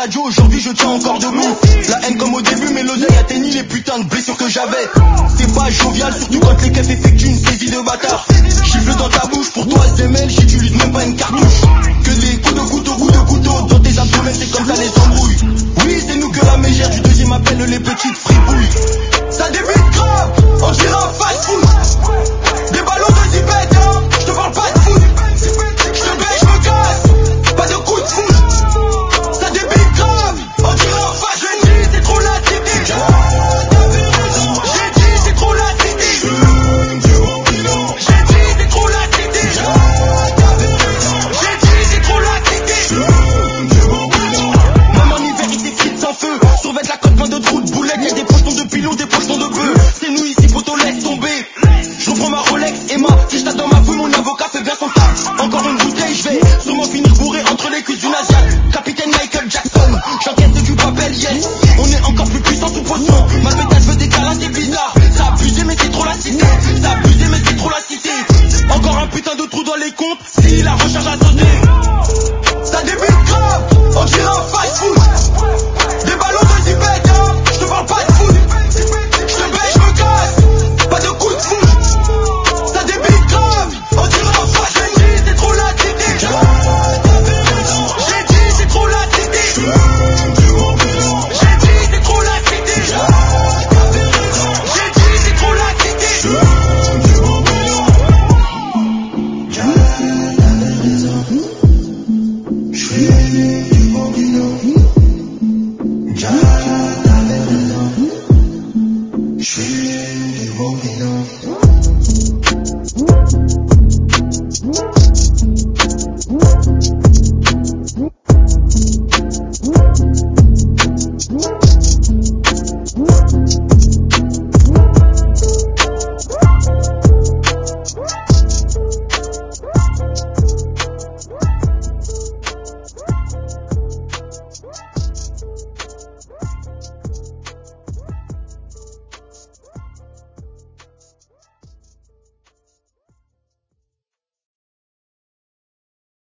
radio, aujourd'hui je tiens encore debout. La haine comme au début, mais l'oseille atteignit les putains de blessures que j'avais. C'est pas jovial, surtout quand les keufs effectuent une saisie de bâtard. Gifle dans ta bouche, pour toi SDML,